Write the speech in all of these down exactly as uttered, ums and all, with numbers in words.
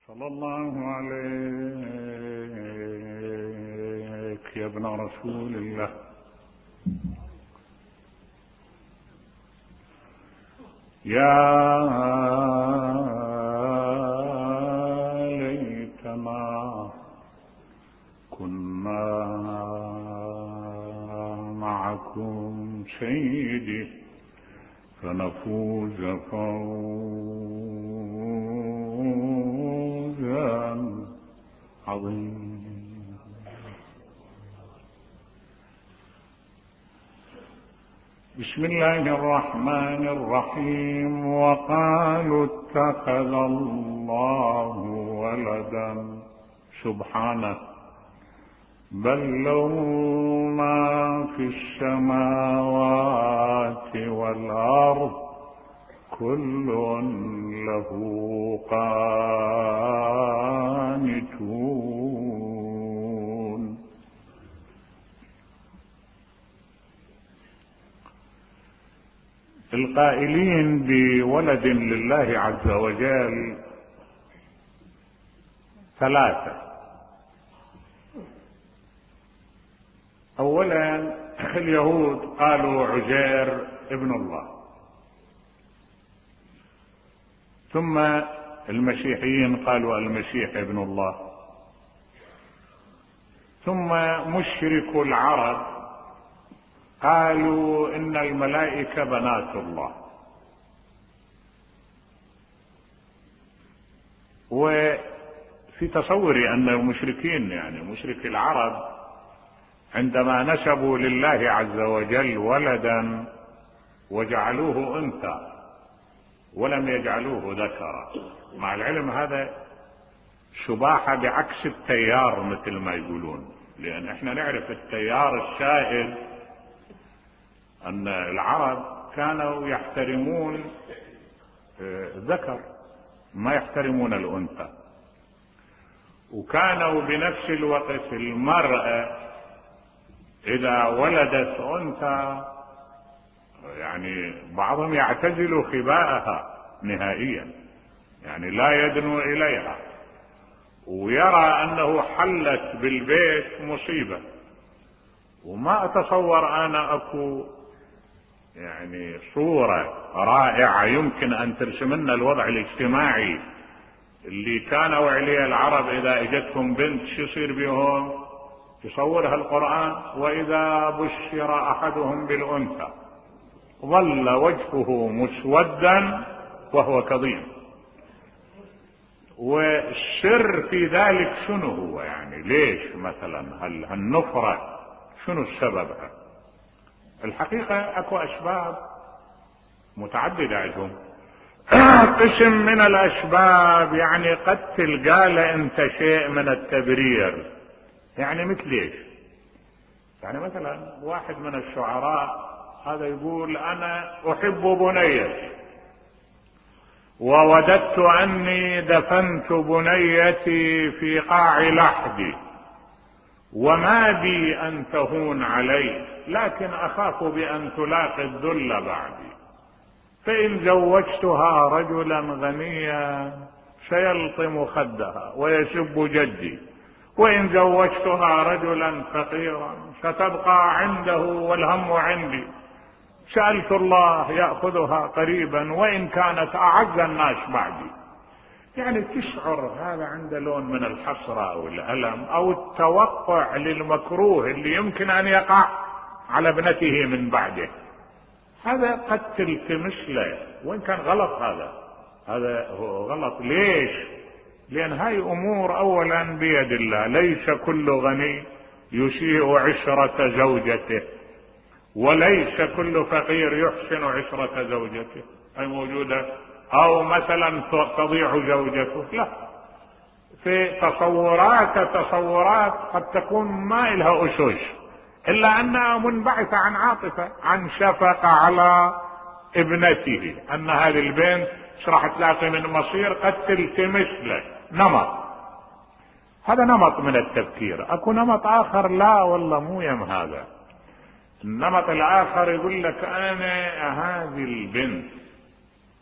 صلى الله عليك يا ابن رسول الله. يا ليتنا كنا معكم سيدي فنفوز فوزا عظيما. بسم الله الرحمن الرحيم. وقالوا اتخذ الله ولدا سبحانه بل له ما في السماوات والأرض كل له قانتون. القائلين بولد لله عز وجل ثلاثة. اولا اليهود قالوا عزير ابن الله، ثم المسيحيين قالوا المسيح ابن الله، ثم مشركو العرب قالوا ان الملائكة بنات الله. وفي تصوري ان المشركين يعني مشركي العرب عندما نسبوا لله عز وجل ولدا وجعلوه انثى ولم يجعلوه ذكرا، مع العلم هذا شباحة بعكس التيار مثل ما يقولون، لان احنا نعرف التيار السائد ان العرب كانوا يحترمون ذكر ما يحترمون الانثى، وكانوا بنفس الوقت المرأة اذا ولدت انثى يعني بعضهم يعتزل خباءها نهائيا، يعني لا يدنو اليها، ويرى انه حلت بالبيت مصيبة. وما اتصور انا اكو يعني صورة رائعة يمكن ان ترسم لنا الوضع الاجتماعي اللي كانوا عليه العرب اذا اجتهم بنت شو يصير بهم. تصورها القرآن: واذا بشر احدهم بالانثى ظل وجهه مسودا وهو كظيم. والسر في ذلك شنو هو؟ يعني ليش مثلا هل هالنفرة شنو السببها؟ الحقيقة اكو اسباب متعددة عندهم. قسم من الاسباب يعني قد تلقى له انت شيء من التبرير، يعني مثل ايش؟ يعني مثلا واحد من الشعراء هذا يقول: انا احب بنيتي ووددت اني دفنت بنيتي في قاع لحدي وما بي ان تهون علي لكن اخاف بان تلاقي الذل بعدي، فان زوجتها رجلا غنيا سيلطم خدها ويسب جدي، وإن زوجتها رجلا فقيرا ستبقى عنده والهم عندي، سألت الله يأخذها قريبا وإن كانت أعز الناس بعدي. يعني تشعر هذا عنده لون من الحسرة أو الألم أو التوقع للمكروه اللي يمكن أن يقع على ابنته من بعده. هذا قد تلتمس له، وإن كان غلط هذا هذا هو غلط. ليش؟ لأن هاي أمور أولا بيد الله، ليس كل غني يسيء عشرة زوجته وليس كل فقير يحسن عشرة زوجته، هاي موجودة. أو مثلا تضيع زوجته، لا، في تصورات تصورات قد تكون ما إلها أسس إلا أنها منبعثة عن عاطفة، عن شفقة على ابنته، أن هذه البنت راح تلاقي من مصير قد تلتمس له نمط. هذا نمط من التفكير. اكو نمط اخر لا والله مو يم هذا. النمط الاخر يقول لك: انا هذه البنت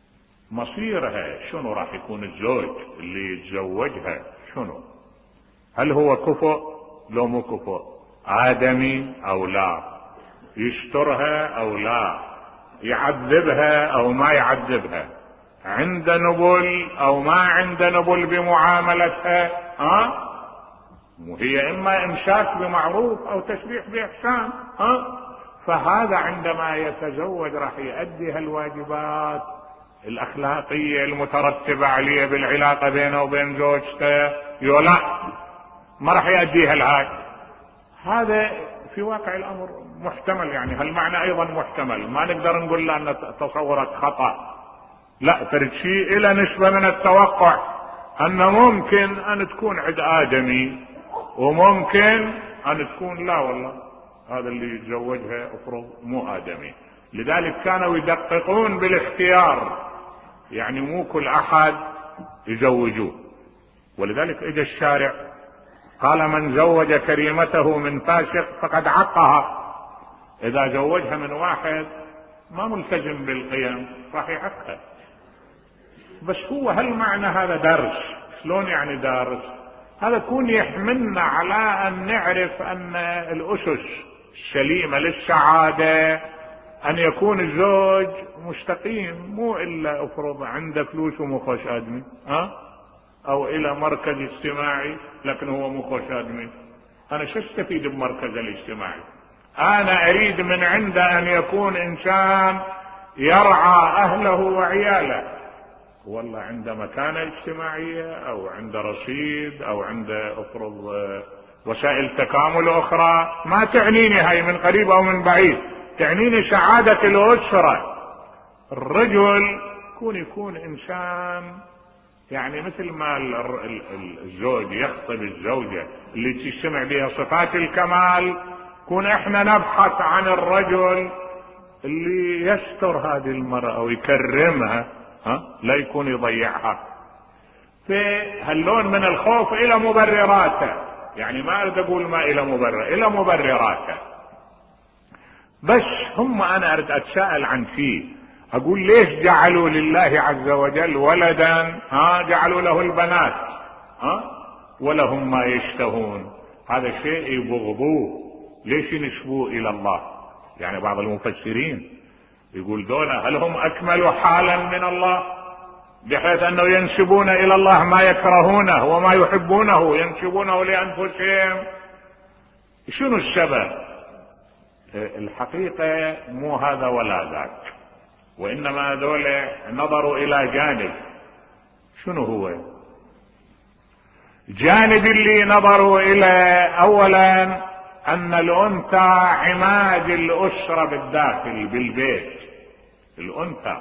مصيرها شنو راح يكون الزوج اللي يتزوجها شنو؟ هل هو كفؤ لو مو كفؤ؟ آدمي أو لا؟ يسترها أو لا؟ يعذبها أو ما يعذبها؟ عند نبل أو ما عند نبل بمعاملتها؟ ها؟ وهي إما إمساك بمعروف أو تسريح بإحسان. ها؟ فهذا عندما يتزوج راح يؤدي هالواجبات الأخلاقية المترتبة عليه بالعلاقة بينه وبين زوجته، يولا ما راح يؤديها الهاي. هذا في واقع الأمر محتمل، يعني هالمعنى أيضا محتمل، ما نقدر نقول له أن تصورك خطأ، لا، ترد شيء إلى نسبة من التوقع أن ممكن أن تكون عند آدمي وممكن أن تكون لا والله هذا اللي يتزوجها افرض مو آدمي. لذلك كانوا يدققون بالاختيار، يعني مو كل أحد يزوجوه. ولذلك اجى الشارع قال من زوج كريمته من فاسق فقد عقها. إذا زوجها من واحد ما ملتزم بالقيم راح يعقها. بس هو هل معنى هذا درس؟ شلون يعني درس؟ هذا يكون يحملنا على أن نعرف أن الأسس السليمة للسعادة أن يكون الزوج مستقيم، مو إلا أفرض عنده فلوس ومو خوش آدمي، ها؟ أو إلى مركز اجتماعي لكن هو مو خوش آدمي. أنا شو استفيد بمركز الاجتماعي؟ أنا أريد من عنده أن يكون إنسان يرعى أهله وعياله، والله عنده مكانة اجتماعية أو عنده رصيد أو عنده أفرض وسائل تكامل أخرى، ما تعنيني هاي من قريب أو من بعيد، تعنيني سعادة الأسرة. الرجل يكون يكون إنسان يعني مثل ما الزوج يخطب الزوجة اللي تجتمع بها صفات الكمال، كون احنا نبحث عن الرجل اللي يستر هذه المرأة ويكرمها، ها؟ لا يكون يضيعها. في هاللون من الخوف الى مبرراته، يعني ما اريد اقول ما الى مبرر، الى مبرراته. بس هم انا اريد اتساءل عن شيء، اقول ليش جعلوا لله عز وجل ولدا؟ ها؟ جعلوا له البنات، ها؟ ولهم ما يشتهون. هذا شيء يبغضوه، ليش ينسبوه الى الله؟ يعني بعض المفسرين يقول دولة هل هم اكملوا حالا من الله بحيث انه ينسبون الى الله ما يكرهونه وما يحبونه ينسبونه لانفسهم؟ شنو السبب؟ الحقيقة مو هذا ولا ذاك، وانما هذول نظروا الى جانب. شنو هو جانب اللي نظروا الى؟ اولا ان الانثى عماد الاسرة بالداخل بالبيت، الانثى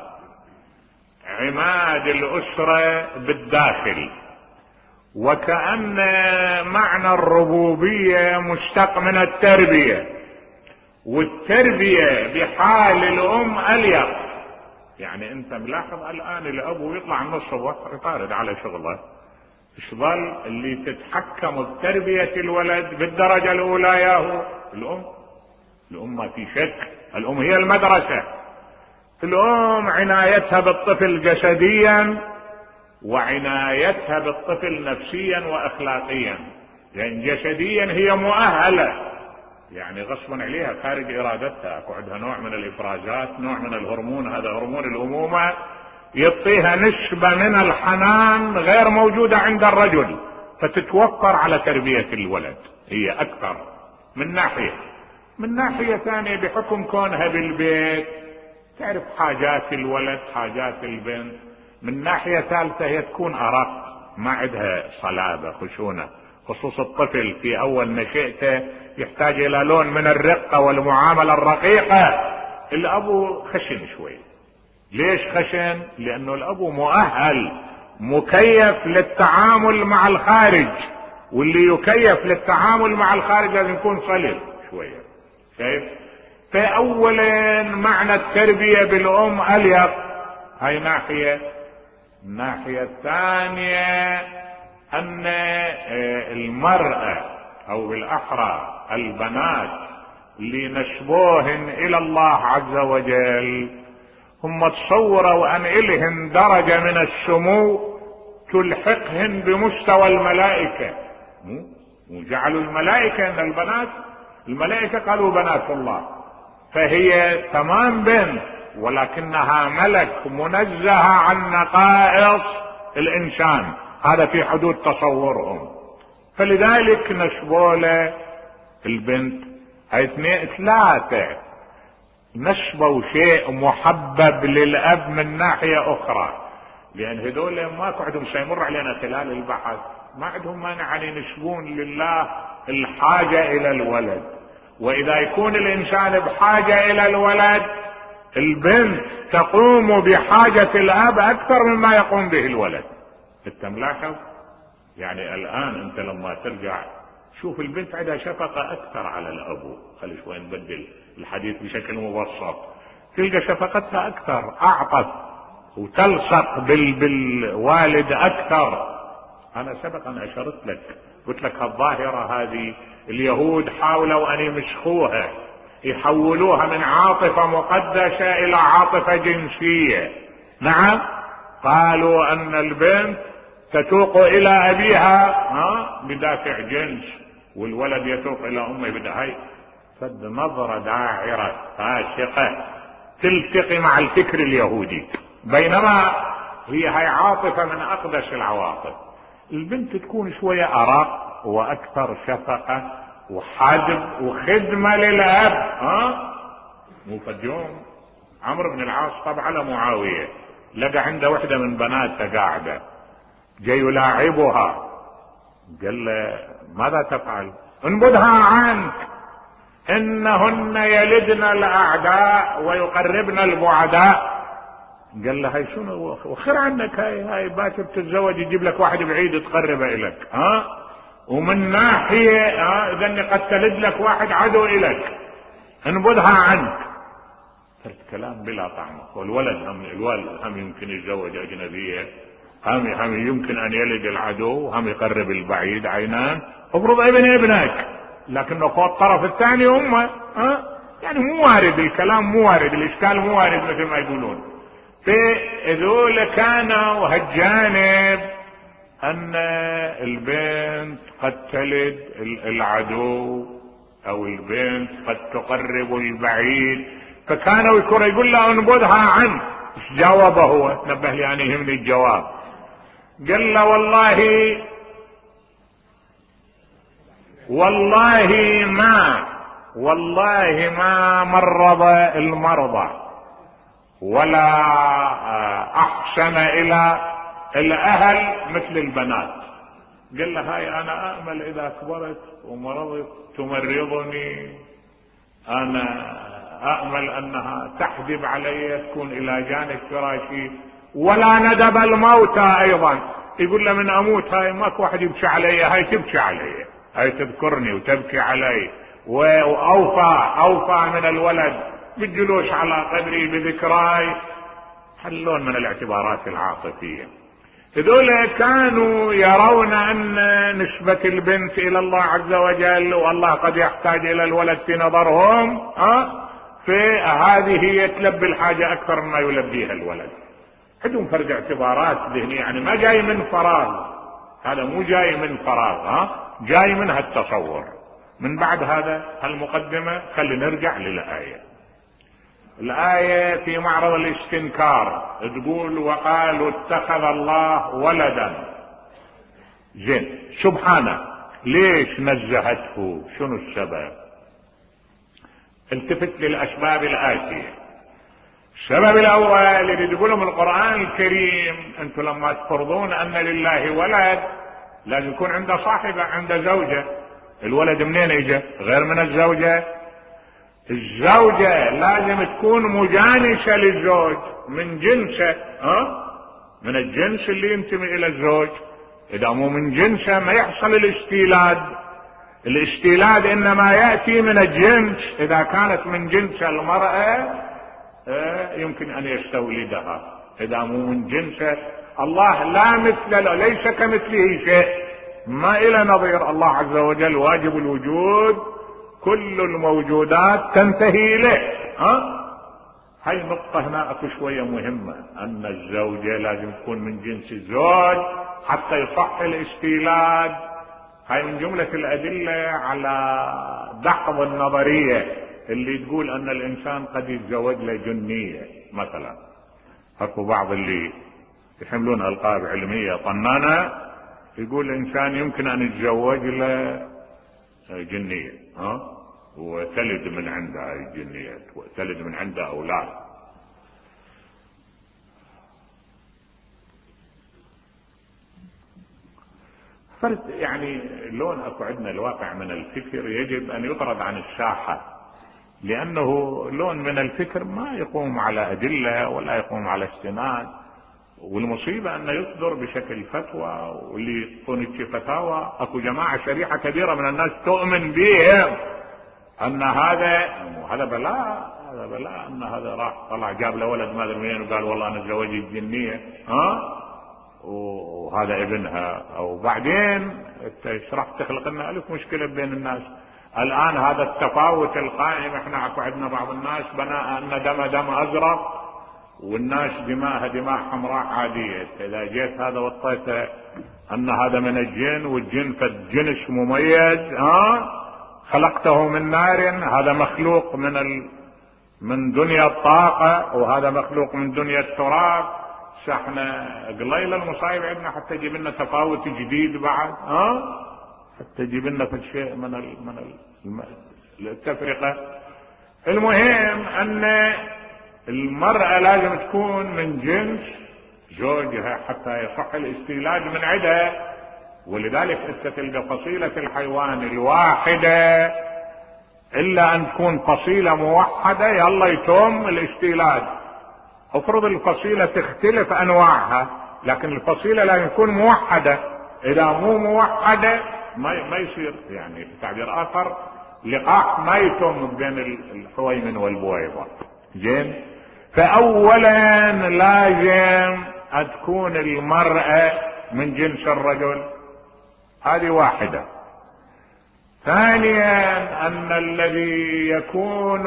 عماد الاسرة بالداخل، وكأن معنى الربوبية مشتق من التربية، والتربية بحال الام اليق. يعني انت ملاحظ الان الاب يطلع من الصبح يطارد على شغله، ايش ظل اللي تتحكم بتربية الولد بالدرجة الاولى ياهو الام. الام ما في شك، الام هي المدرسة. الام عنايتها بالطفل جسديا وعنايتها بالطفل نفسيا واخلاقيا. يعني جسديا هي مؤهلة، يعني غصبا عليها خارج ارادتها، اكو عندها نوع من الافرازات، نوع من الهرمون، هذا هرمون الامومة يعطيها نسبة من الحنان غير موجودة عند الرجل، فتتوفر على تربية الولد هي اكثر من ناحية. من ناحية ثانية بحكم كونها بالبيت تعرف حاجات الولد حاجات البنت. من ناحية ثالثة هي تكون ارق، ما عندها صلابة خشونة، خصوص الطفل في اول نشأته يحتاج الى لون من الرقة والمعاملة الرقيقة. الابو خشن شوي. ليش خشن؟ لانه الابو مؤهل مكيف للتعامل مع الخارج، واللي يكيف للتعامل مع الخارج لازم يكون صلب شوية. شايف؟ فاولا معنى التربية بالام اليق، هاي ناحية. الناحية الثانية ان المرأة او بالاحرى البنات اللي نسبوهن الى الله عز وجل هم تصوروا ان الهن درجة من السمو تلحقهن بمستوى الملائكة، وجعلوا الملائكة ان البنات، الملائكة قالوا بنات الله، فهي تمام بنت ولكنها ملك منزهة عن نقائص الانسان، هذا في حدود تصورهم. فلذلك نسبوا البنت هاي اثنين ثلاثة نسبوا شيء محبب للاب من ناحية اخرى، لان هذول ماكو عندهم سيمر علينا خلال البحث، ما عندهم مانع ان ينسبون لله الحاجة الى الولد، واذا يكون الانسان بحاجة الى الولد البنت تقوم بحاجة الاب اكثر مما يقوم به الولد. انت ملاحظ؟ يعني الان انت لما ترجع شوف البنت عندها شفقة اكثر على الابو، خلي شوي نبدل الحديث بشكل مبسط، تلقى شفقتها اكثر، اعطف وتلصق بال... بالوالد اكثر. انا سبقا اشرت لك قلت لك الظاهرة هذه اليهود حاولوا ان يمسخوها، يحولوها من عاطفة مقدسة الى عاطفة جنسية. نعم، قالوا ان البنت تتوق الى ابيها ها بدافع جنس، والولد يتوق الى امه بدافع. فد نظرة داعرة فاسقة تلتقي مع الفكر اليهودي، بينما هي هاي عاطفة من اقدس العواطف. البنت تكون شوية ارق واكثر شفقة وحدب وخدمة للاب. ها مو فد يوم عمرو بن العاص طبع على معاوية، لقى عنده وحدة من بناته قاعدة، جاي يلاعبها، قال له ماذا تفعل؟ انبذها عنك، انهن يلدن الاعداء ويقربن البعداء. قال له هاي شنو وخير عنك، هاي هاي باكر تتزوج يجيب لك واحد بعيد تقربه الك، ها ومن ناحية ها اذا قد تلد لك واحد عدو الك، انبذها عنك. الكلام بلا طعم. والولد هم الولد هم يمكن يتزوج اجنبية، هم هم يمكن ان يلد العدو، هم يقرب البعيد عينان. افرض ابن ابنك، لكنه فوق الطرف الثاني هم ها يعني مو وارد الكلام، مو وارد الاشكال، مو وارد مثل ما يقولون. فذول كانوا هالجانب ان البنت قد تلد العدو او البنت قد تقرب البعيد، فكانوا يذكر يقول له انبذها عنه. ايش جاوبه هو؟ نبه لي يعني يهمني الجواب. قال له والله والله ما والله ما مرض المرضى ولا احسن الى الاهل مثل البنات. قال له هاي انا امل اذا كبرت ومرضت تمرضني، انا امل انها تحدب علي تكون الى جانب فراشي، ولا ندب الموتى ايضا. يقول له من اموت هاي ماكو واحد يبكي علي، هاي تبكي علي، هاي تذكرني وتبكي علي، واوفى اوفى من الولد بالجلوس على قبري بذكراي. حلون من الاعتبارات العاطفية. هذول كانوا يرون ان نسبة البنت الى الله عز وجل والله قد يحتاج الى الولد في نظرهم، ها فهذه هي تلبي الحاجة اكثر مما يلبيها الولد. عندهم فرق اعتبارات ذهنية، يعني ما جاي من فراغ، هذا مو جاي من فراغ، ها جاي من هالتصور. من بعد هذا هالمقدمة خلي نرجع للآية. الآية في معرض الاستنكار تقول وقالوا اتخذ الله ولدا. زين، سبحانه ليش نزهته؟ شنو السبب؟ التفت للأسباب الآتية. السبب الأول اللي تقولهم القرآن الكريم، أنتم لما تفرضون أن لله ولد لازم يكون عنده صاحبة، عنده زوجة. الولد منين يجي غير من الزوجة؟ الزوجة لازم تكون مجانسة للزوج، من جنسه، ها من الجنس اللي ينتمي الى الزوج. اذا مو من جنسه ما يحصل الاستيلاد. الاستيلاد انما يأتي من الجنس. اذا كانت من جنس المرأة يمكن ان يستولدها. اذا مو من جنسه الله لا مثل له، ليس كمثله شيء، ما الى نظير. الله عز وجل واجب الوجود، كل الموجودات تنتهي اليه، ها هاي نقطة هنا اكو شوية مهمة، ان الزوجة لازم تكون من جنس الزوج حتى يصح الاستيلاد. هاي من جملة الادلة على دحض النظرية اللي تقول ان الانسان قد يتزوج له جنية مثلا. اكو بعض اللي يحملون القاب علمية طنانة يقول الانسان يمكن ان يتزوج له جنية ها وتلد من عندها هاي الجنية، وتلد من عندها اولاد. فرد يعني لون اكو عندنا الواقع من الفكر يجب ان يطرد عن الساحة، لانه لون من الفكر ما يقوم على ادلة ولا يقوم على استناد، والمصيبة انه يصدر بشكل فتوى، واللي يعطون فتاوى اكو جماعة شريحة كبيرة من الناس تؤمن بهم ان هذا هذا بلاء، هذا بلاء ان هذا راح طلع جاب له ولد ما ادري منين وقال والله انا تزوجت الجنية ها وهذا ابنها. او بعدين انت ايش راح تخلق لنا الف مشكلة بين الناس. الان هذا التفاوت القائم، احنا اكو عندنا بعض الناس بناء ان دم دم ازرق والناس دماءها دماء حمراء عادية. اذا جيت هذا وطيته ان هذا من الجن والجن فالجنس مميز ها خلقته من نار، هذا مخلوق من ال... من دنيا الطاقة وهذا مخلوق من دنيا التراب. احنا قليل المصايب عندنا حتى يجيب لنا تفاوت جديد بعد ها حتى يجيب لنا في شيء من ال... من ال... التفرقة. المهم ان المرأة لازم تكون من جنس زوجها حتى يصح الاستيلاد من عدة، ولذلك انت تلقى فصيلة الحيوان الواحدة الا ان تكون فصيلة موحدة يلا يتم الاستيلاد. افرض الفصيلة تختلف انواعها لكن الفصيلة لازم تكون موحدة، اذا مو موحدة ما ما يصير، يعني بتعبير اخر لقاح ما يتم بين الحويمن والبويضة. زين، فاولا لازم تكون المرأة من جنس الرجل، هذه واحدة. ثانيا ان الذي يكون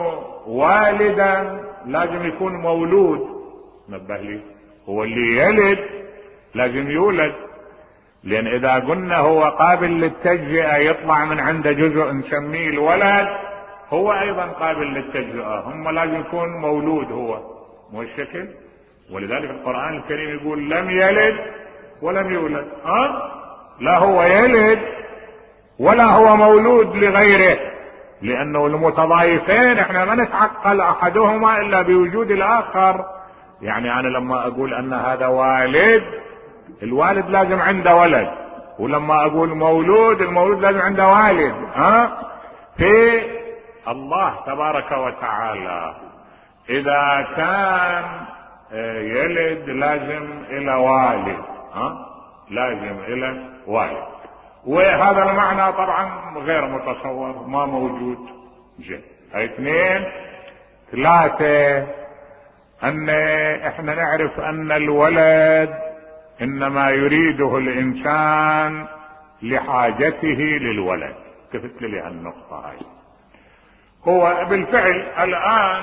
والدا لازم يكون مولود. نبه لي، هو اللي يلد لازم يولد، لان اذا قلنا هو قابل للتجزئة يطلع من عنده جزء نسميه الولد، هو ايضا قابل للتجزئة، هم لازم يكون مولود هو، مو الشكل. ولذلك القرآن الكريم يقول لم يلد ولم يولد، ها لا هو يلد ولا هو مولود لغيره، لانه المتضايفين احنا ما نتعقل احدهما الا بوجود الاخر. يعني انا لما اقول ان هذا والد، الوالد لازم عنده ولد، ولما اقول مولود المولود لازم عنده والد. ها في الله تبارك وتعالى اذا كان يلد لازم الى والد، ها لازم الى والد، وهذا المعنى طبعا غير متصور ما موجود. جي اثنين ثلاثة ان احنا نعرف ان الولد انما يريده الانسان لحاجته للولد. التفت لي هالنقطة هاي. هو بالفعل الان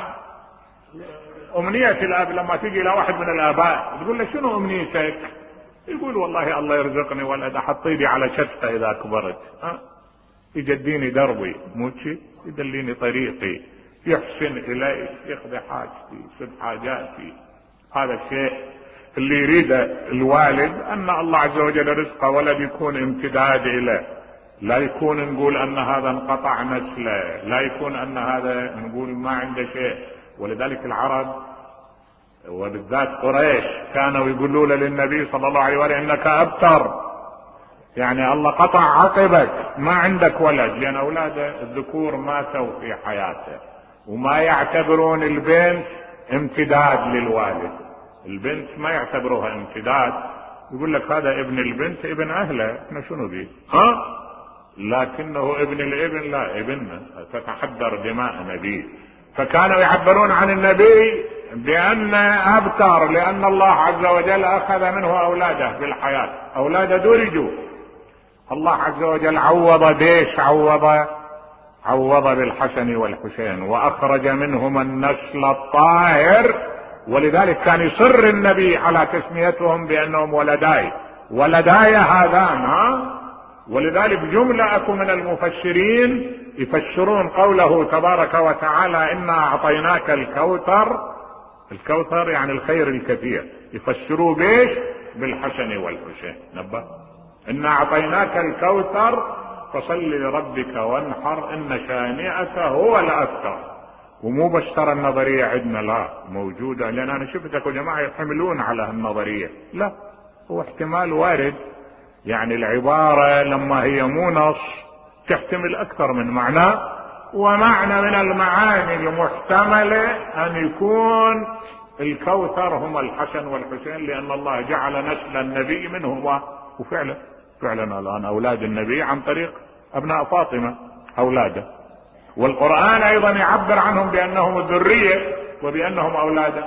امنية الاب لما تيجي الى واحد من الاباء تقول له شنو امنيتك؟ يقول والله الله يرزقني ولد احط ايدي على شفته اذا كبرت، ها يجديني دربي موتشي يدليني طريقي يحسن الي يقضي حاجتي يسد حاجاتي. هذا الشيء اللي يريده الوالد، ان الله عز وجل رزقه ولد يكون امتداد له، لا يكون نقول ان هذا انقطع نسله، لا يكون ان هذا نقول ما عنده شيء. ولذلك العرب وبالذات قريش كانوا يقولون للنبي صلى الله عليه وسلم انك ابتر، يعني الله قطع عقبك ما عندك ولد، لان اولاد الذكور ماتوا في حياته، وما يعتبرون البنت امتداد للوالد. البنت ما يعتبروها امتداد، يقول لك هذا ابن البنت ابن اهله، احنا شنو بيه ها، لكنه ابن الابن لا ابننا، تتحدر دماءنا به. فكانوا يعبرون عن النبي بأن أبتر، لأن الله عز وجل أخذ منه أولاده بالحياة، أولاده درجوا. الله عز وجل عوض بيش عوض عوض بالحسن والحسين وأخرج منهما النسل الطاهر. ولذلك كان يصر النبي على تسميتهم بأنهم ولداي ولداي هذان. ها ولذلك جملة أكو من المفسرين يفسرون قوله تبارك وتعالى إنا أعطيناك الكوثر، الكوثر يعني الخير الكثير، يفسروا بيش؟ بالحسن والحسين. نبه إنا أعطيناك الكوثر فصل لربك وانحر إن شانئك هو الأبتر. ومو بس ترى النظرية عندنا لا موجودة، لأن أنا شفتك جماعة يحملون على النظرية، لا هو احتمال وارد. يعني العبارة لما هي مو نص تحتمل أكثر من معنى، ومعنى من المعاني المحتملة أن يكون الكوثر هم الحسن والحسين، لأن الله جعل نسل النبي منهما. وفعلا فعلا الآن أولاد النبي عن طريق أبناء فاطمة أولاده، والقرآن أيضا يعبر عنهم بأنهم الذرية وبأنهم أولاده.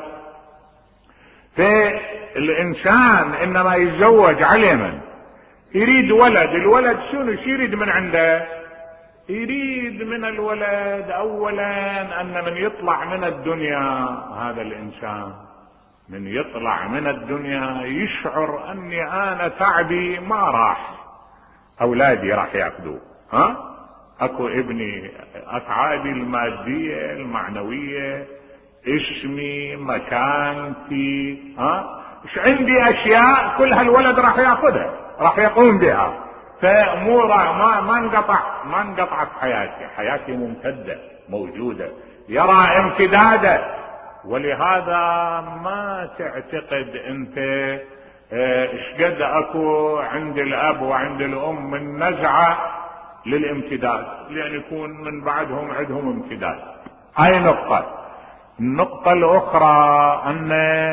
فالإنسان إنما يتزوج علما يريد ولد، الولد شنو يريد من عنده؟ يريد من الولد اولا ان من يطلع من الدنيا هذا الانسان من يطلع من الدنيا يشعر اني انا تعبي ما راح، اولادي راح ياخذوه. ها اكو ابني اتعابي المادية المعنوية، اسمي، مكانتي، ها ايش عندي اشياء كل هالولد راح ياخذها، راح يقوم بها. فمو ما ما انقطع ما انقطعت حياتي، حياتي ممتدة موجودة، يرى امتداده. ولهذا ما تعتقد انت ايش قد اكو عند الاب وعند الام من نزعة للامتداد، لان يكون من بعدهم عندهم امتداد. هاي نقطة. النقطة الاخرى ان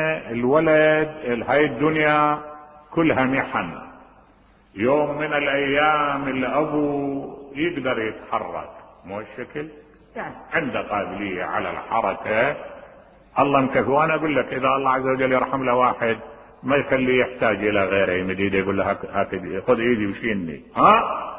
الولد هاي الدنيا كلها محن. يوم من الايام الابو يقدر يتحرك، مو الشكل يعني عنده قابلية على الحركة، الله مكفي. وانا اقول لك اذا الله عز وجل يرحم له واحد ما يخليه يحتاج الى غيره، يمد ايده يقول له خذ ايدي وشيلني، ها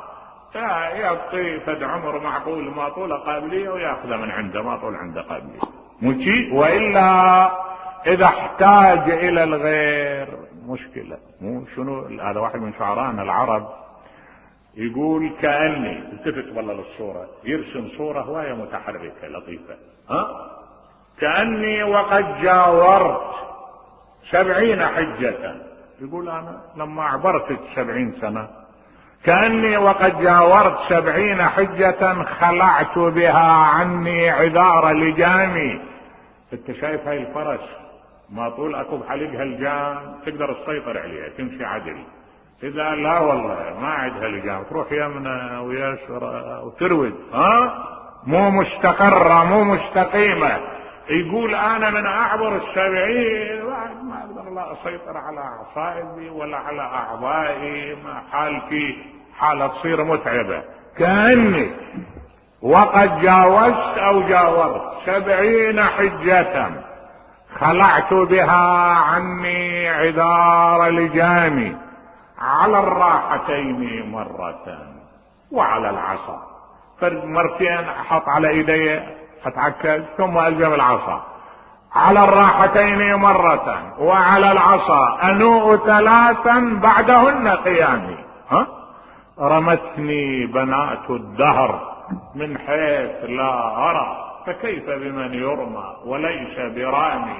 يعطي فد عمر معقول ما طول قابلية وياخذه من عنده ما طول عنده قابلية، مو شيء. والا اذا احتاج الى الغير مشكلة. مو شنو هذا واحد من شعرانا العرب يقول كأني، التفت والله للصورة، يرسم صورة هواية متحركة لطيفة، ها كأني وقد جاورت سبعين حجة. يقول انا لما عبرت سبعين سنة كأني وقد جاورت سبعين حجة خلعت بها عني عذار لجامي. انت شايف هاي الفرس ما طول اكو بحلقها الجام تقدر تسيطر عليها تمشي عدل، اذا لا والله ما عندها لجام تروح يمنى ويسرى وترود، ها مو مستقرة مو مستقيمة. يقول انا من اعبر السبعين ما اقدر لا اسيطر على اعصابي ولا على اعضائي، ما حالتي حالة تصير متعبة. كأني وقد جاوزت او جاورت سبعين حجة خلعت بها عني عذار لجامي على الراحتين مرة وعلى العصا. مرتين احط على ايدي اتعكز ثم الزم العصا، على الراحتين مرة وعلى العصا انوء ثلاثا بعدهن قيامي. ها رمتني بنات الدهر من حيث لا ارى فكيف بمن يرمى وليس برامي.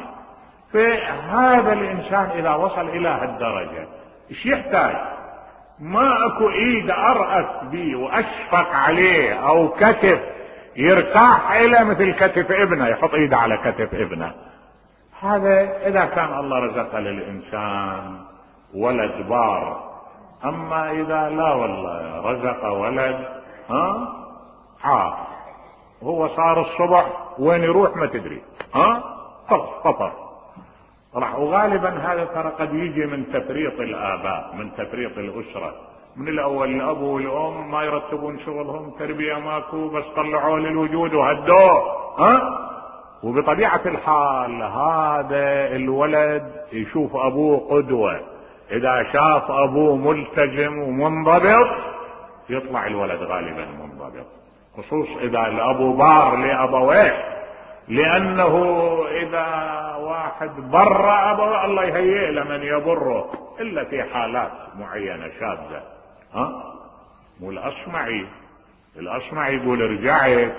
فهذا الانسان اذا وصل الى هالدرجة ايش يحتاج؟ ما اكو ايد ارأس بيه واشفق عليه او كتف يرتاح الى مثل كتف ابنه، يحط ايده على كتف ابنه. هذا اذا كان الله رزق للانسان ولد بار. اما اذا لا والله رزق ولد ها عاق، هو صار الصبح وين يروح ما تدري، ها فطر راح. وغالبا هذا ترى قد يجي من تفريط الاباء، من تفريط الاسرة. من الاول الاب والام ما يرتبون شغلهم، تربية ماكو، بس طلعوه للوجود وهدوه، ها وبطبيعة الحال هذا الولد يشوف ابوه قدوة. اذا شاف ابوه ملتزم ومنضبط يطلع الولد غالبا منضبط. خصوص اذا الاب بار لابويه، لانه اذا واحد بر ابوه الله يهيئ لمن يبره، الا في حالات معينة شاذة. ها مو الاصمعي، الاصمعي يقول رجعت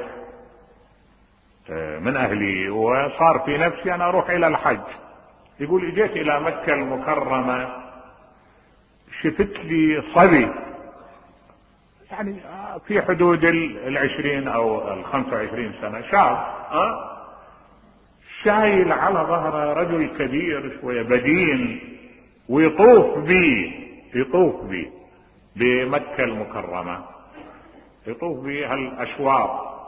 من اهلي وصار في نفسي انا اروح الى الحج، يقول اجيت الى مكة المكرمة شفت لي صبي يعني في حدود العشرين او الخمسة وعشرين سنة، شاب أه؟ شايل على ظهره رجل كبير شوية بدين، ويطوف بي يطوف بي بمكة المكرمة، يطوف بي هالاشواط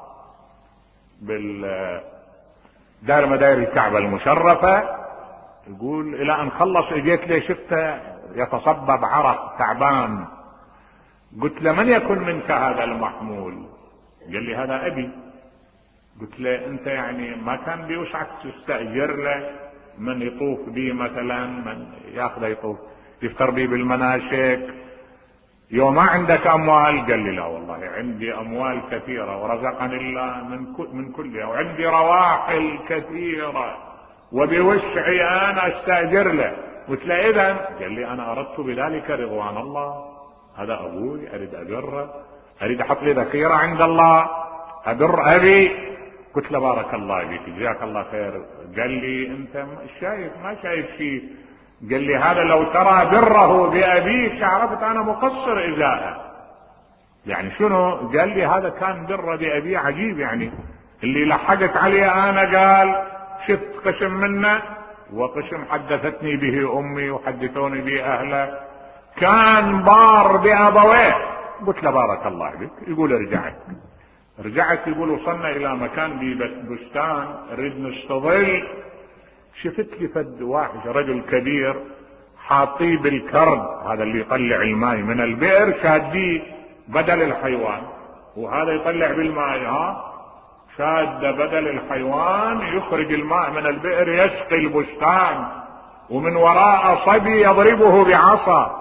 بالدار مداير الكعبة المشرفة. يقول الى ان خلص اجيت لي شفته يتصبب عرق تعبان، قلت له من يكن منك هذا المحمول؟ قال لي هذا ابي. قلت له انت يعني ما كان بيوسعك تستأجر له من يطوف بي مثلا، من ياخذه يطوف يفتر بي بالمناسك يوم ما عندك اموال؟ قال لي لا والله عندي اموال كثيرة ورزقني الله من كل من كلها، وعندي رواحل كثيرة وبوسعي انا استأجر له. قلت له اذا؟ قال لي انا اردت بذلك رضوان الله، هذا ابوي اريد ابره، اريد احط لي ذخيرة عند الله ابر ابي. قلت له بارك الله بك جزاك الله خير. قال لي انت شايف ما شايف شيء؟ قال لي هذا لو ترى بره بابيك عرفت انا مقصر ازاءه. يعني شنو؟ قال لي هذا كان بره بابي عجيب، يعني اللي لحقت عليه انا قال شفت قسم منه وقسم حدثتني به امي وحدثوني به اهله، كان بار بابويه. قلت له بارك الله بك. يقول رجعت رجعت يقول وصلنا الى مكان ببستان نريد نستظل، شفت لي فد واحد رجل كبير حاطيه بالكرب، هذا اللي يطلع الماء من البئر شاديه بدل الحيوان، وهذا يطلع بالماء ها شاد بدل الحيوان يخرج الماء من البئر يسقي البستان، ومن وراء صبي يضربه بعصا.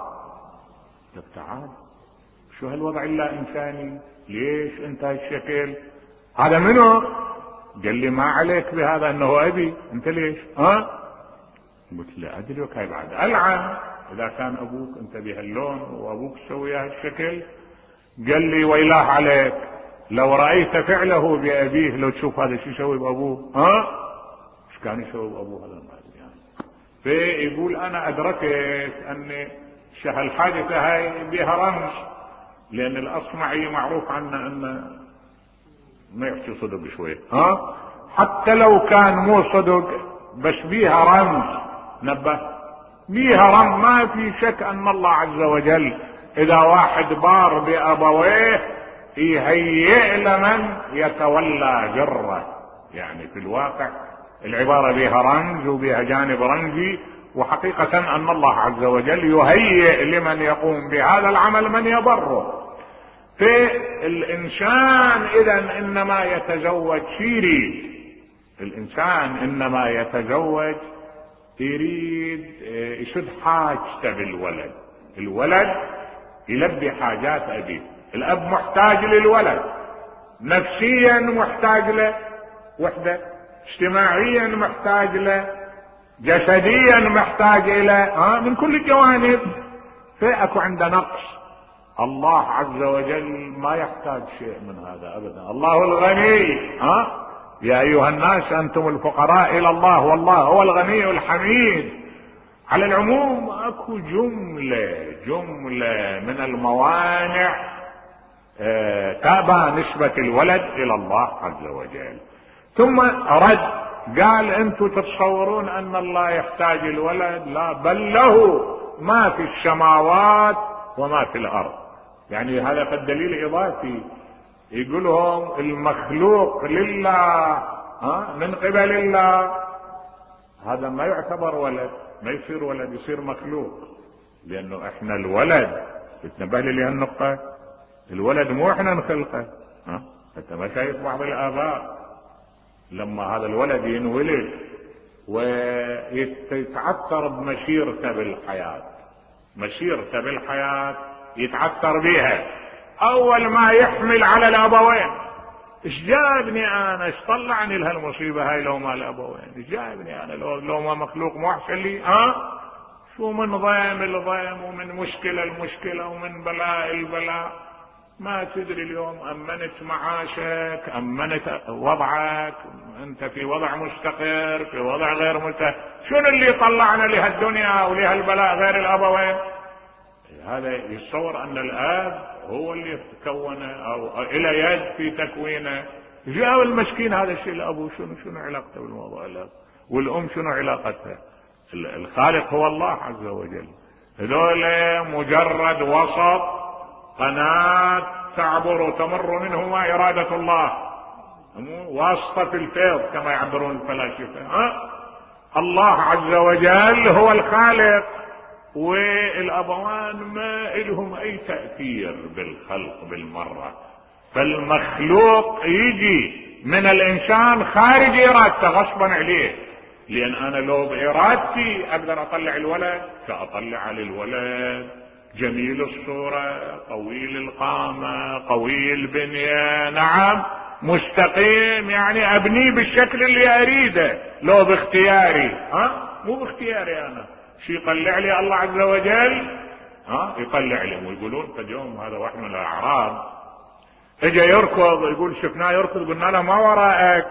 تعال شو هالوضع الا انساني؟ ليش انت هالشكل؟ هذا منو؟ قال لي ما عليك بهذا انه ابي، انت ليش؟ ها؟ قلت له ادري وكاي بعد العن اذا كان ابوك انت بهاللون وابوك سوي هالشكل. قال لي ويلاه عليك لو رايت فعله بابيه لو تشوف هذا شو يسوي بابوه. ها؟ ايش كان يسوي بابوه هذا ما ادري يعني. فيقول انا ادركت ان هالحادثه هاي بها رمز، لان الاصمعي معروف عنه انه ما يحكي صدق شوي، ها حتى لو كان مو صدق بس بيها رمز، نبه بيها رمز. ما في شك ان الله عز وجل اذا واحد بار بابويه يهيئ لمن يتولى جره. يعني في الواقع العبارة بها رمز وبها جانب رمزي، وحقيقة ان الله عز وجل يهيئ لمن يقوم بهذا العمل من يبره. في الانسان اذا انما يتزوج يريد، الانسان انما يتزوج يريد يسد حاجته بالولد، الولد يلبي حاجات ابيه. الاب محتاج للولد، نفسيا محتاج له وحده، اجتماعيا محتاج له، جسديا محتاج الى ها من كل الجوانب. فاكو عنده نقص. الله عز وجل ما يحتاج شيء من هذا ابدا، الله الغني. ها يا ايها الناس انتم الفقراء الى الله والله هو الغني الحميد. على العموم اكو جملة جملة من الموانع اه تابع نسبة الولد الى الله عز وجل. ثم رد قال انتم تتصورون ان الله يحتاج الولد؟ لا، بل له ما في السماوات وما في الارض. يعني هذا قد دليل اضافي، يقولهم المخلوق لله ها من قبل الله، هذا ما يعتبر ولد، ما يصير ولد، يصير مخلوق. لانه احنا الولد تنبه لي هالنقطة، الولد مو احنا نخلقه. ها انت ما شايف بعض الاباء لما هذا الولد ينولد ويتعثر بمشيرته بالحياة، مشيرته بالحياة يتعثر بها، اول ما يحمل على الابوين ايش جابني انا؟ ايش طلعني لهالمصيبة هاي لو ما الابوين؟ ايش جابني انا لو, لو ما مخلوق موحش لي؟ ها شو من ضيم الضيم ومن مشكلة المشكلة ومن بلاء البلاء. ما تدري اليوم أمنت معاشك، أمنت وضعك، أنت في وضع مستقر، في وضع غير مستقر. شنو اللي طلعنا لهالدنيا ولهالبلاء غير الأبوين؟ هذا يتصور أن الآب هو اللي تكونه أو إلى يد في تكوينه. جاء المسكين هذا الشيء الأبو شنو شنو علاقته بالموضوع الأب؟ والأم شنو علاقتها؟ الخالق هو الله عز وجل. هذول مجرد وسط، قناة تعبر وتمر منهما إرادة الله، واسطة الفيض كما يعبرون الفلاسفة. ها؟ الله عز وجل هو الخالق، والأبوان ما إلهم أي تأثير بالخلق بالمرة. فالمخلوق يجي من الإنسان خارج إرادته غصبا عليه، لأن أنا لو بإرادتي أقدر أطلع الولد فأطلع على الولد جميل الصورة، طويل القامة، قوي البنية، نعم مستقيم، يعني أبنيه بالشكل اللي أريده لو باختياري. ها مو باختياري أنا، شي يطلع لي الله عز وجل، ها يطلع لي. ويقولون قد يوم هذا واحد من الأعراب اجى يركض، يقول شفناه يركض، قلنا له ما وراءك؟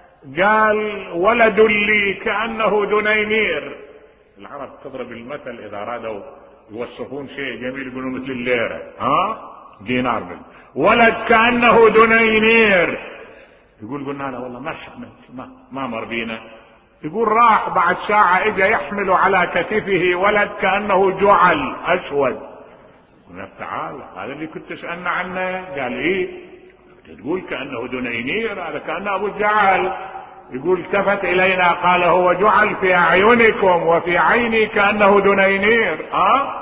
قال ولد لي كأنه دنينير. العرب تضرب المثل إذا أرادوا يوصفون شيء جميل يقولون مثل الليرة، ها دينار منه. ولد كأنه دنينير. يقول قلنا له والله ما ما ما مر بينا. يقول راح بعد ساعة اجى يحمل على كتفه ولد كأنه جعل أسود. قلنا تعال هذا اللي كنت تسألنا عنه. قال ايه؟ تقول كأنه دنينير، هذا كأنه أبو الجعل. يقول التفت إلينا قال هو جعل في أعينكم وفي عيني كأنه دنينير. ها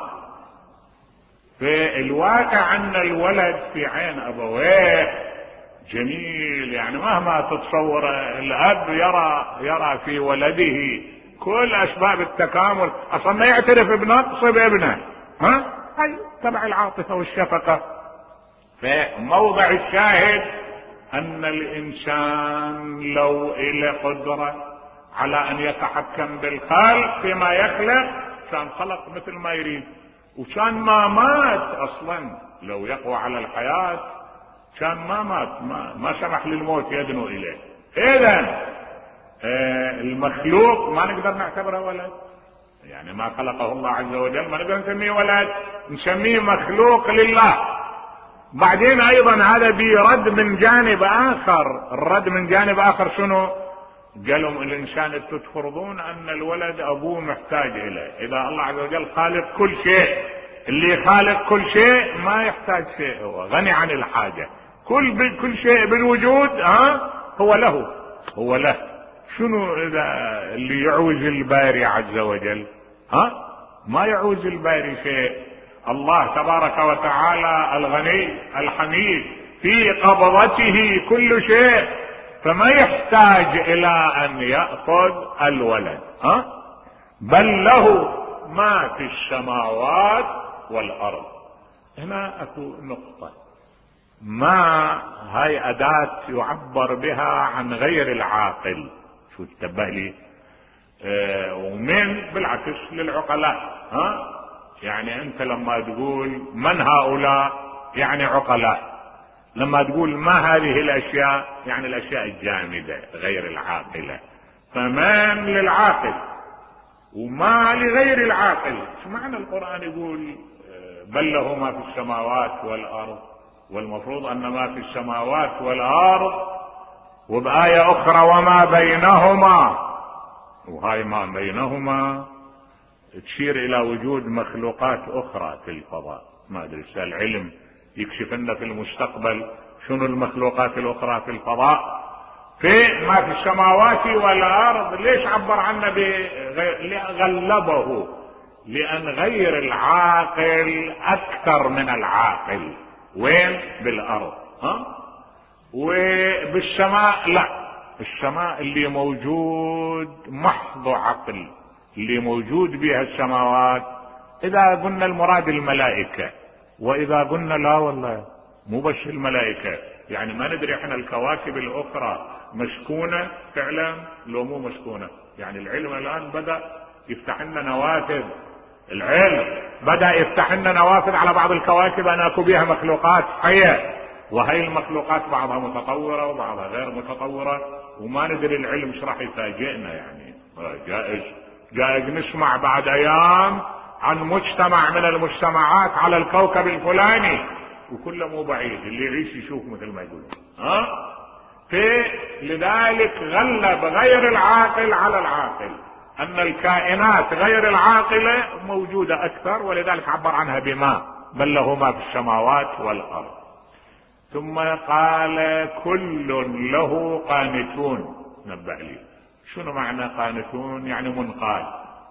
في الواقع أن الولد في عين أبويه جميل، يعني مهما تتصور الأب يرى يرى في ولده كل أسباب التكامل، أصلا ما يعترف بنقص بابنه. ها هاي تبع العاطفة والشفقة. فموضع الشاهد أن الإنسان لو إلى قدرة على أن يتحكم بالخلق فيما يخلق كان خلق مثل ما يريد، وكان ما مات أصلا. لو يقوى على الحياة كان ما مات، ما, ما سمح للموت يدنو إليه. إذن آه المخلوق ما نقدر نعتبره ولد، يعني ما خلقه الله عز وجل ما نقدر نسميه ولد، نسميه مخلوق لله. بعدين ايضا هذا بيرد من جانب اخر. الرد من جانب اخر شنو؟ قالوا الانسان تفرضون ان الولد ابوه محتاج اليه. اذا الله عز وجل خالق كل شيء، اللي خالق كل شيء ما يحتاج شيء، هو غني عن الحاجة. كل كل شيء بالوجود ها هو له هو له. شنو اذا اللي يعوز الباري عز وجل؟ ها ما يعوز الباري شيء. الله تبارك وتعالى الغني الحميد في قبضته كل شيء، فما يحتاج الى ان يأخذ الولد. ها بل له ما في السماوات والارض. هنا اكو نقطة، ما هاي اداة يعبر بها عن غير العاقل. شو تنبه لي؟ اه ومن بالعكس للعقلاء. ها يعني انت لما تقول من هؤلاء يعني عقلاء، لما تقول ما هذه الاشياء يعني الاشياء الجامدة غير العاقلة. فمن للعاقل وما لغير العاقل. شو معنى القرآن يقول بل له ما في السماوات والارض؟ والمفروض ان ما في السماوات والارض، وبآية اخرى وما بينهما، وهاي ما بينهما تشير الى وجود مخلوقات اخرى في الفضاء. ما ادري العلم يكشف لنا في المستقبل شنو المخلوقات الاخرى في الفضاء. في ما في السماوات والارض ليش عبر عنه بغير؟ غلبه، لان غير العاقل اكثر من العاقل. وين؟ بالارض. ها وبالسماء لا، السماء اللي موجود محض عقل، اللي موجود بها السماوات. اذا قلنا المراد الملائكة، واذا قلنا لا والله مو بس الملائكة. يعني ما ندري احنا الكواكب الاخرى مشكونة فعلا لو مو مشكونة. يعني العلم الان بدأ يفتح لنا نوافذ، العلم بدأ يفتح لنا نوافذ على بعض الكواكب ان اكو بها مخلوقات حية، وهي المخلوقات بعضها متطورة وبعضها غير متطورة، وما ندري العلم ايش راح يفاجئنا. يعني جائز جائز نسمع بعد ايام عن مجتمع من المجتمعات على الكوكب الفلاني، وكله مو بعيد اللي يعيش يشوف مثل ما يقولون. ها في لذلك غلب غير العاقل على العاقل، ان الكائنات غير العاقلة موجودة اكثر، ولذلك عبر عنها بما بل له ما في السماوات والارض. ثم قال كل له قانتون. نبأ لي شنو معنى قانتون؟ يعني منقاد.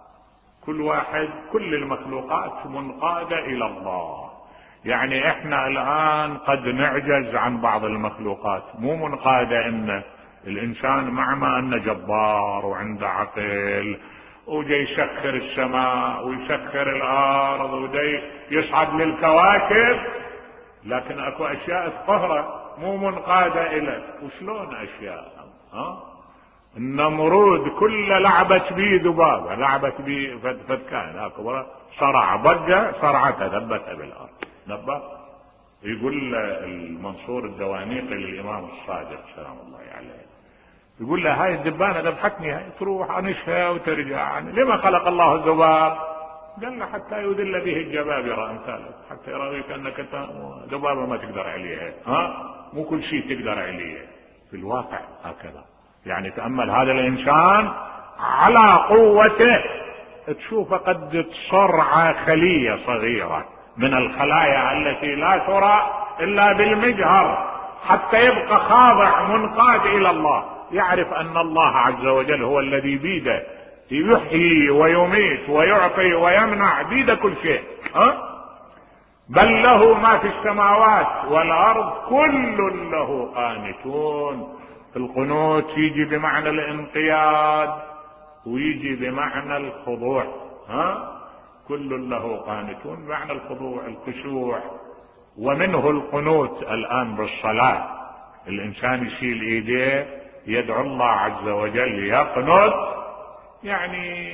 كل واحد كل المخلوقات منقادة الى الله. يعني احنا الان قد نعجز عن بعض المخلوقات، مو منقادة. ان الانسان مع ما انه جبار وعنده عقل وجاي يسخر السماء ويسخر الارض وجاي يصعد للكواكب، لكن اكو اشياء قهرة مو منقادة اليه. وشلون اشياء؟ ها النمرود كل لعبت بيه ذبابة، لعبت بيه فتكان اكبر صرع ضجة صرعتها ذبتها بالارض. نبأ يقول المنصور الدوانيقي للامام الصادق سلام الله عليه، يقول له هاي الدبانة ذبحتني، هاي تروح انشها وترجع. يعني لما خلق الله الذباب؟ قال له حتى يذل به الجبابرة امثالك، حتى يراويك انك ذبابة ما تقدر عليها. ها مو كل شيء تقدر عليه في الواقع هكذا. يعني تأمل هذا الانسان على قوته تشوف قد تصرع خلية صغيرة من الخلايا التي لا ترى الا بالمجهر، حتى يبقى خاضع منقاد الى الله، يعرف ان الله عز وجل هو الذي بيده يحيي ويميت ويعطي ويمنع، بيد كل شيء. ها بل له ما في السماوات والارض كل له قانتون. القنوت يجي بمعنى الانقياد ويجي بمعنى الخضوع. ها كل له قانتون بمعنى الخضوع الخشوع. ومنه القنوت الان بالصلاة، الانسان يشيل ايديه يدعو الله عز وجل يقنت، يعني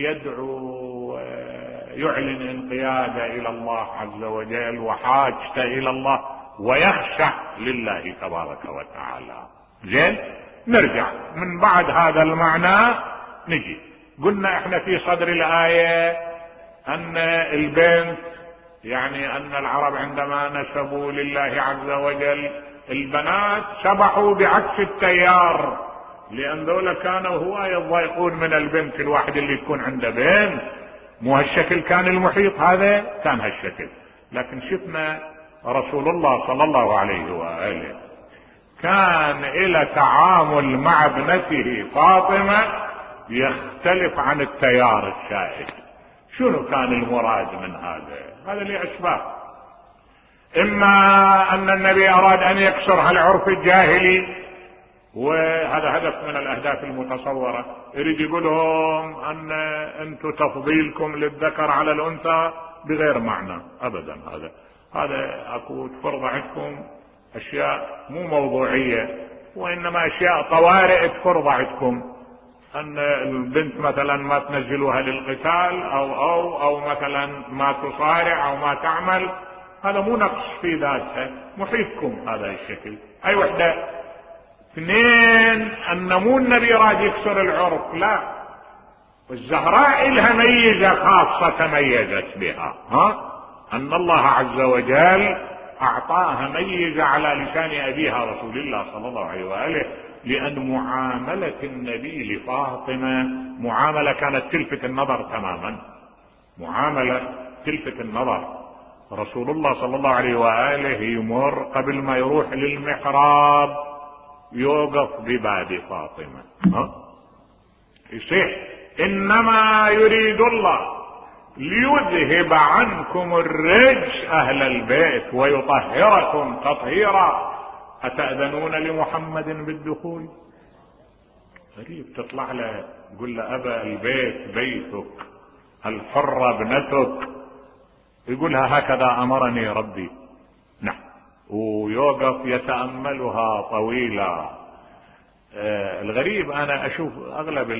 يدعو يعلن انقياده الى الله عز وجل وحاجته الى الله ويخشع لله تبارك وتعالى. زين نرجع من بعد هذا المعنى نجي قلنا احنا في صدر الآية ان البنت، يعني ان العرب عندما نسبوا لله عز وجل البنات سبحوا بعكس التيار، لان ذولا كانوا هو يضايقون من البنت الواحد اللي تكون عنده بنت. مو هالشكل كان المحيط، هذا كان هالشكل. لكن شفنا رسول الله صلى الله عليه وآله كان إلى تعامل مع ابنته فاطمة يختلف عن التيار السائد. شنو كان المراد من هذا؟ هذا لأسباب. إما أن النبي أراد أن يكسر هالعرف الجاهلي، وهذا هدف من الأهداف المتصورة، يريد يقولهم أن أنتم تفضيلكم للذكر على الأنثى بغير معنى أبدا. هذا هذا أكو تفرض عندكم أشياء مو موضوعية، وإنما أشياء طوارئ تفرض عندكم، أن البنت مثلا ما تنزلوها للقتال أو أو أو مثلا ما تصارع أو ما تعمل. هذا مو نقص في ذاتها، محيطكم هذا الشكل. أي وحدة. اثنين، أن مو النبي راد يكسر العرف، لا، الزهراء لها ميزة خاصة تميزت بها، ها أن الله عز وجل أعطاها ميزة على لسان أبيها رسول الله صلى الله عليه وآله، لأن معاملة النبي لفاطمة معاملة كانت تلفت النظر تماما، معاملة تلفت النظر. رسول الله صلى الله عليه وآله يمر قبل ما يروح للمحراب يوقف بباب فاطمة، ها يصيح إنما يريد الله ليذهب عنكم الرجس أهل البيت ويطهركم تطهيرا أتأذنون لمحمد بالدخول؟ غريب. تطلع له تقول له أبا البيت بيتك، الحرة ابنتك، يقولها هكذا أمرني ربي. نعم ويوقف يتأملها طويلا. آه الغريب أنا أشوف أغلب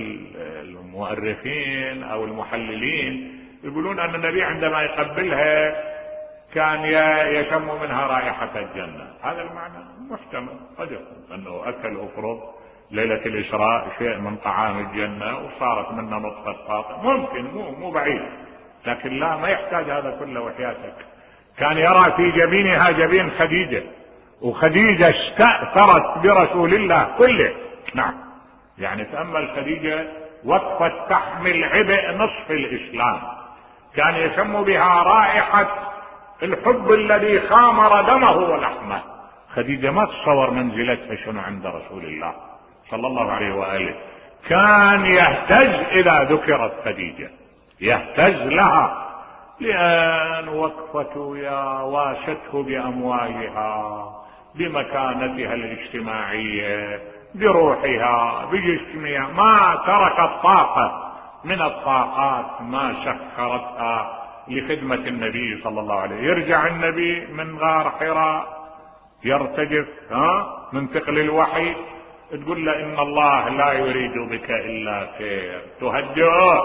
المؤرخين أو المحللين يقولون أن النبي عندما يقبلها كان يشم منها رائحة الجنة. هذا المعنى محتمل، قد يكون أنه أكل أفرض ليلة الإسراء شيء من طعام الجنة وصارت منه نطفة فاطمة، ممكن، مو مو بعيد، لكن لا، ما يحتاج هذا كله وحياتك. كان يرى في جبينها جبين خديجة، وخديجة استأثرت برسول الله كله. نعم، يعني تأمل خديجة وقفت تحمل عبء نصف الإسلام، كان يشم بها رائحة الحب الذي خامر دمه ولحمه. خديجة ما تصور منزلتها شنو عند رسول الله صلى الله عليه وآله. كان يهتز إذا ذكرت خديجة، يهتز لها، لأن وقفته يا واسته بأموالها، بمكانتها الاجتماعية، بروحها، بجسمها، ما تركت طاقة من الطاقات ما سخرتها لخدمة النبي صلى الله عليه. يرجع النبي من غار حراء يرتجف ها من ثقل الوحي، تقول له إن الله لا يريد بك إلا خير، تهدئه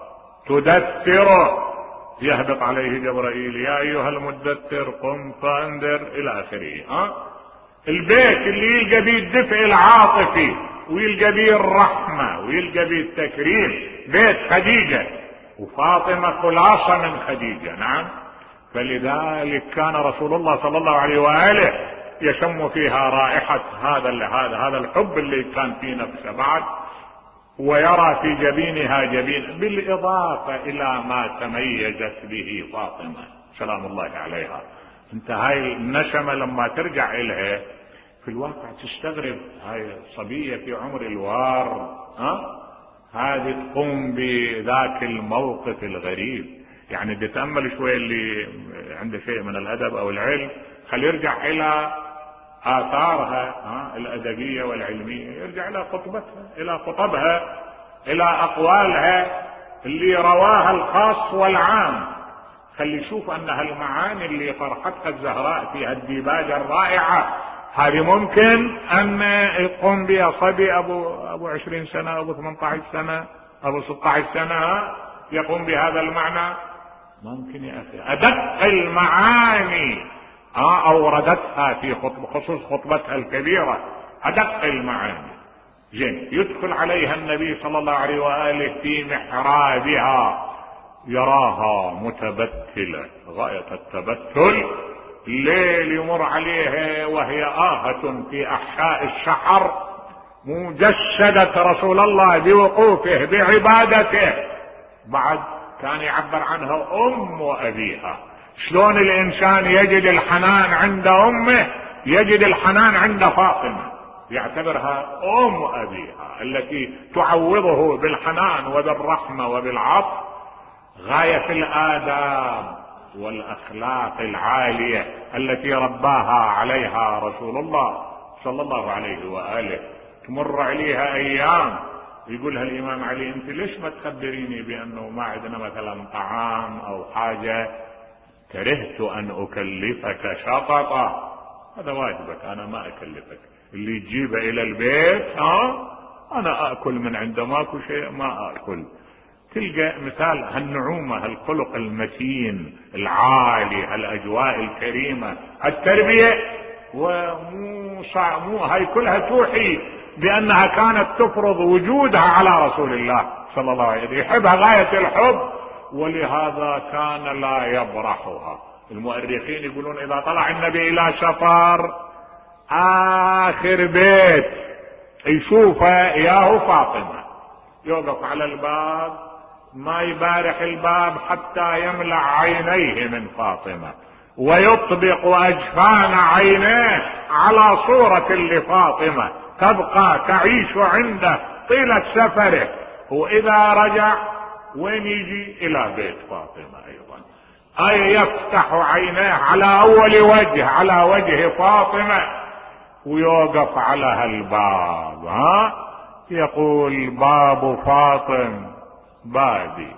تدثره، يهبط عليه جبرائيل يا أيها المدثر قم فأنذر إلى آخره. ها البيت اللي يلقى بيه الدفء العاطفي ويلقى بيه الرحمة ويلقى بيه التكريم بيت خديجة، وفاطمة خلاصة من خديجة. نعم، فلذلك كان رسول الله صلى الله عليه وآله يشم فيها رائحة هذا هذا هذا الحب اللي كان في نفسه بعد، ويرى في جبينها جبين، بالإضافة إلى ما تميزت به فاطمة سلام الله عليها. انت هاي النشمة لما ترجع إليها في الواقع تستغرب، هاي صبية في عمر الوار، ها هذه تقوم بذاك الموقف الغريب. يعني تتأمل شوي اللي عنده شيء من الأدب أو العلم، خلي يرجع إلى آثارها ها الأدبية والعلمية، يرجع إلى خطبتها، إلى خطبها، إلى أقوالها اللي رواها الخاص والعام. خلي يشوف أنها المعاني اللي طرحتها الزهراء في هالديباجة الرائعة هذه ممكن أن يقوم بها صبي أبو أبو عشرين سنة، أبو ثمانية عشر سنة، أبو ستة عشر سنة يقوم بهذا المعنى. ممكن يا أخي أدق المعاني آه أوردتها في خطب خصوص خطبتها الكبيرة، أدق المعاني. زين، يدخل عليها النبي صلى الله عليه وآله في محرابها، يراها متبتلة غاية التبتل، الليل يمر عليها وهي آهة في أحشاء الشحر، مجسدة رسول الله بوقوفه بعبادته. بعد كان يعبر عنها أم وأبيها. شلون الإنسان يجد الحنان عند أمه يجد الحنان عند فاطمة، يعتبرها أم أبيها التي تعوضه بالحنان وبالرحمة وبالعطف، غاية الآداب والأخلاق العالية التي رباها عليها رسول الله صلى الله عليه وآله. تمر عليها أيام يقولها الإمام علي أنت ليش ما تخبريني بأنه ما عندنا مثلا طعام أو حاجة، كرهت أن أكلفك شططة، هذا واجبك، أنا ما أكلفك، اللي تجيبه إلى البيت ها أنا أكل من عنده، ماكو شيء ما أكل. تلقى مثال هالنعومة، هالخلق المتين العالي، هالأجواء الكريمة، التربية، ومو صع... مو هاي كلها توحي بأنها كانت تفرض وجودها على رسول الله صلى الله عليه وسلم، يحبها غاية الحب، ولهذا كان لا يبرحها. المؤرخين يقولون إذا طلع النبي إلى سفر آخر بيت يشوفه إياه فاطمة، يوقف على الباب ما يبارح الباب حتى يملع عينيه من فاطمة، ويطبق أجفان عينيه على صورة لفاطمة تبقى تعيش عنده طيلة سفره. وإذا رجع وين يجي؟ إلى بيت فاطمة أيضا، أي يفتح عينيه على أول وجه، على وجه فاطمة، ويوقف على هالباب ها يقول باب فاطم بابي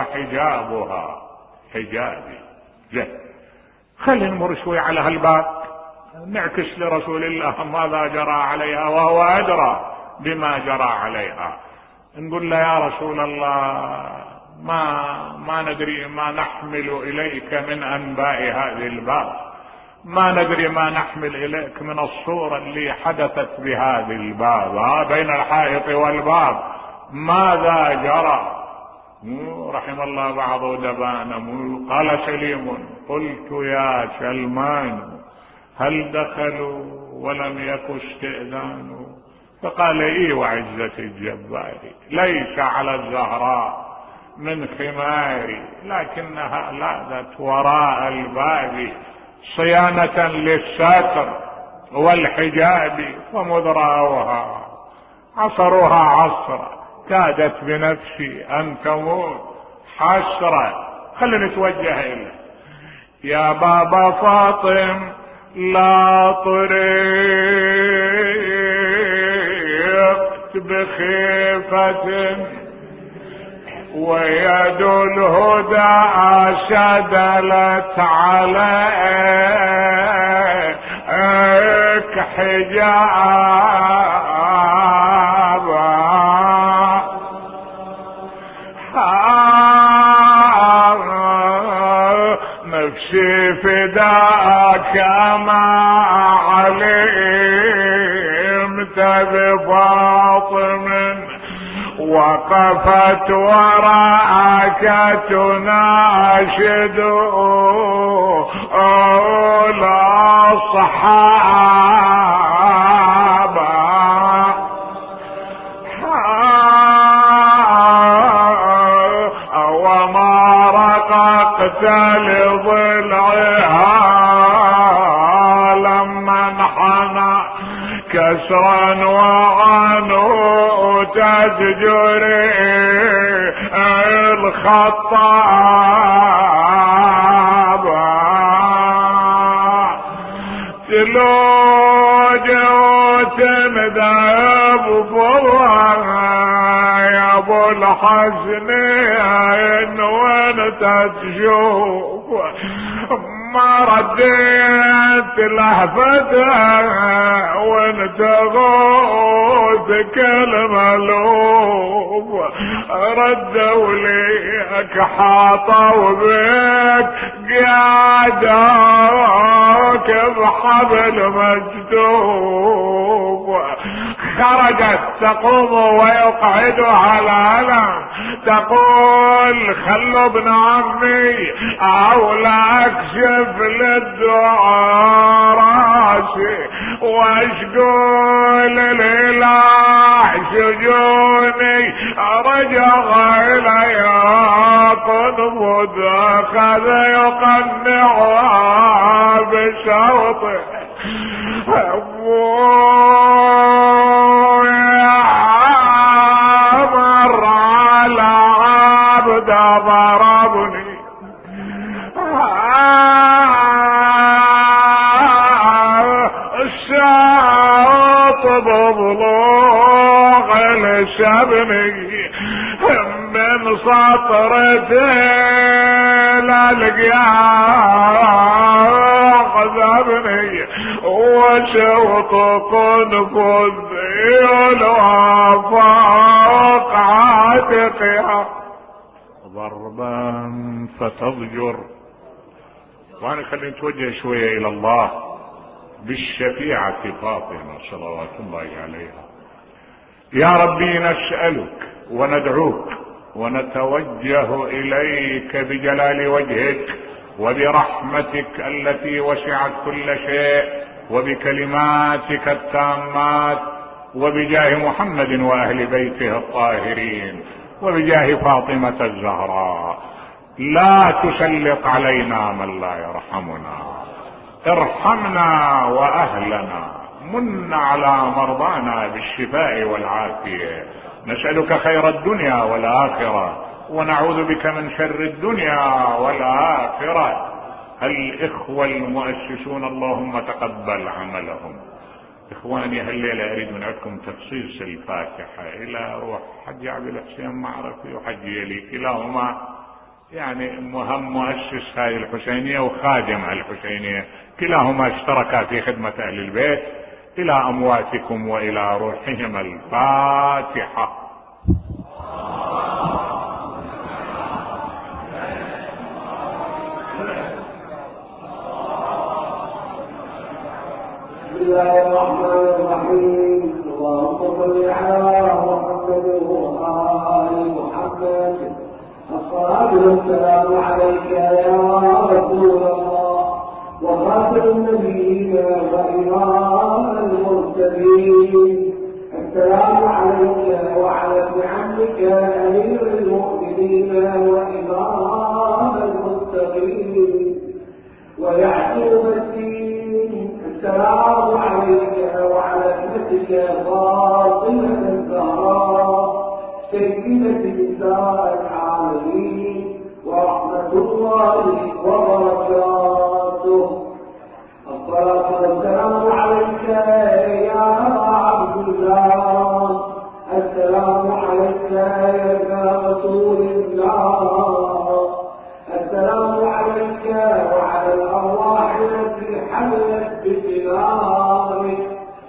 وحجابها حجابي. زين، خلينا نمر شوي على هالباب. نعكس لرسول الله ماذا جرى عليها وهو أدرى بما جرى عليها. نقول له يا رسول الله ما ما ندري ما نحمل إليك من أنباء هذه الباب، ما ندري ما نحمل إليك من الصورة اللي حدثت بهذه الباب بين الحائط والباب، ماذا جرى؟ رحم الله بعض دبان. قال سليم قلت يا سلمان هل دخلوا ولم يكن استئذان؟ فقال اي وعزة الجبار ليس على الزهراء من خماري، لكنها لاذت وراء الباب صيانة للستر والحجاب، فمذ رأوها عصروها عصرا كادت بنفسي أن تموت حسرة. خلينا نتوجه إليه. يا بابا فاطم لا طريقت بخيفة ويد الهدى شدلت عليك حجابا، نفسي فداك ما علمت بفاطم وقفت وراءك تناشد أولى الصحابة، وما رققت لضلعها لما انحنى كسرا وعنه تزجري الخطابة، تلوج وتندب فضها يا ابو الحسنين وانت تشوف ما رديت لهفتها وانت غوث كلمة لوف، ردوا ليك حاطوا بك قعدوك بحبل مجدوب، خرجت تقوم ويقعدها العلم تقول خلوا ابن عمي او لا اكشف للدعاء راسي واشقول الاله شجوني رجع الي قنفذ اخذ يقنعها بصوته مر على عبد ضربني الشاطب ببلوغ لشبني من سطرتين القياق ذبني وشوط قنفذ الوفاق عاتقها ضربا فتضجر. وانا خلينا نتوجه شوية الى الله بالشفيعة فاطمة صلوات الله عليها. يا ربي نسألك وندعوك ونتوجه إليك بجلال وجهك وبرحمتك التي وسعت كل شيء وبكلماتك التامات وبجاه محمد وأهل بيته الطاهرين وبجاه فاطمة الزهراء، لا تسلط علينا من لا يرحمنا، ارحمنا وأهلنا، من على مرضانا بالشفاء والعافية. نسألك خير الدنيا والآخرة ونعوذ بك من شر الدنيا والآخرة. الإخوة المؤسسون اللهم تقبل عملهم. إخواني هالليلة أريد من عندكم تخصيص الفاتحة إلى روح حج عبد الحسين معرفي وحج يلي كلاهما يعني مهم مؤسس هذه الحسينية وخادم على الحسينية، كلاهما اشتركا في خدمة أهل البيت. إلى أمواتكم وإلى روحهم الفاتحة. بسم الله الرحمن الرحيم. اللهم صل على محمد وآل محمد. الصلاة والسلام عليك يا رسول الله وخاتم النبيين وإمام المرسلين. السلام عليك وعلى ابن عمك أمير المؤمنين وإمام المتقين ويعقوب الدين. السلام عليك وعلى ابنتك فاطمة الزهراء سيدة نساء العالمين ورحمة الله وبركاته. الصلاة والسلام عليك يا عبد الله. السلام عليك يا رسول الله. السلام عليك وعلى الأرواح التي حلت بجنانك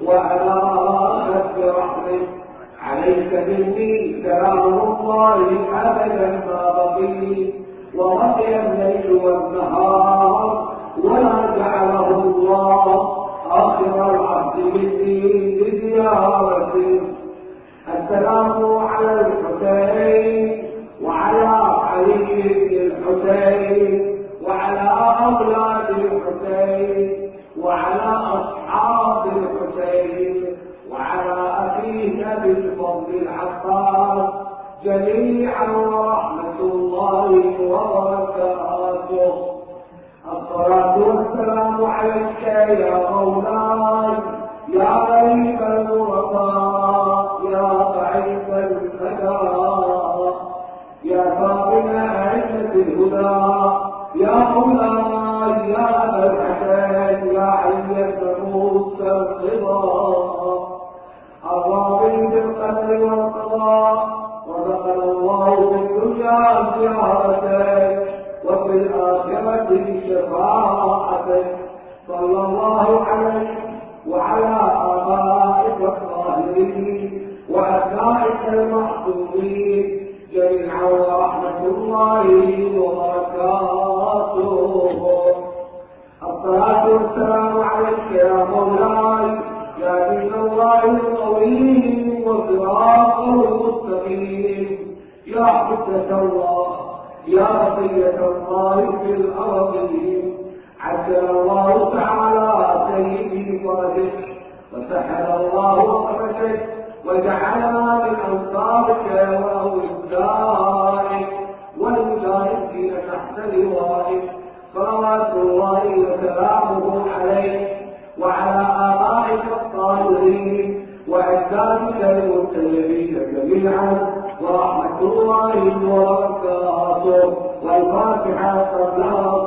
وأناخت برحمتك. عليك مني سلام الله أبدا ما بقي وبقي الليل والنهار ولا جعله الله آخر العهد مني بزيارته. السلام على الحسين وعلى علي بن الحسين وعلى أولاد الحسين وعلى أصحاب الحسين وعلى أخيه أبي الفضل العباس جميعا ورحمة الله وبركاته. الصلاة والسلام عليك يا مولاي يا غريب الغرباء يا ضعيف الأداء يا فاضل أئمة الهدى يا مولاي يا أبا الحسن يا علي بن موسى الرضا الراضي بالقدر والقضاء. رزقنا الله في الدنيا زيارتك وفي الآخرة شفاعتك. صلى الله عليك وعلى آبائك الطاهرين وأبنائك المحبوبين جميعا ورحمة الله وبركاته. الصلاة والسلام عليك يا مولاي يا دين الله القويم وصراطه المستقيم يا حجة الله يا بقية الله في الأرضين. عجل الله تعالى سيدي فرجك وسهل الله فرجك وجعلنا من أنصارك وأوليائك والمجاهدين تحت لوائك. صلوات الله وسلامه عليك وعلى آبائك الطاهرين وأجدادك المتيبين جميعا ورحمة الله وبركاته. والفاتحة قبلها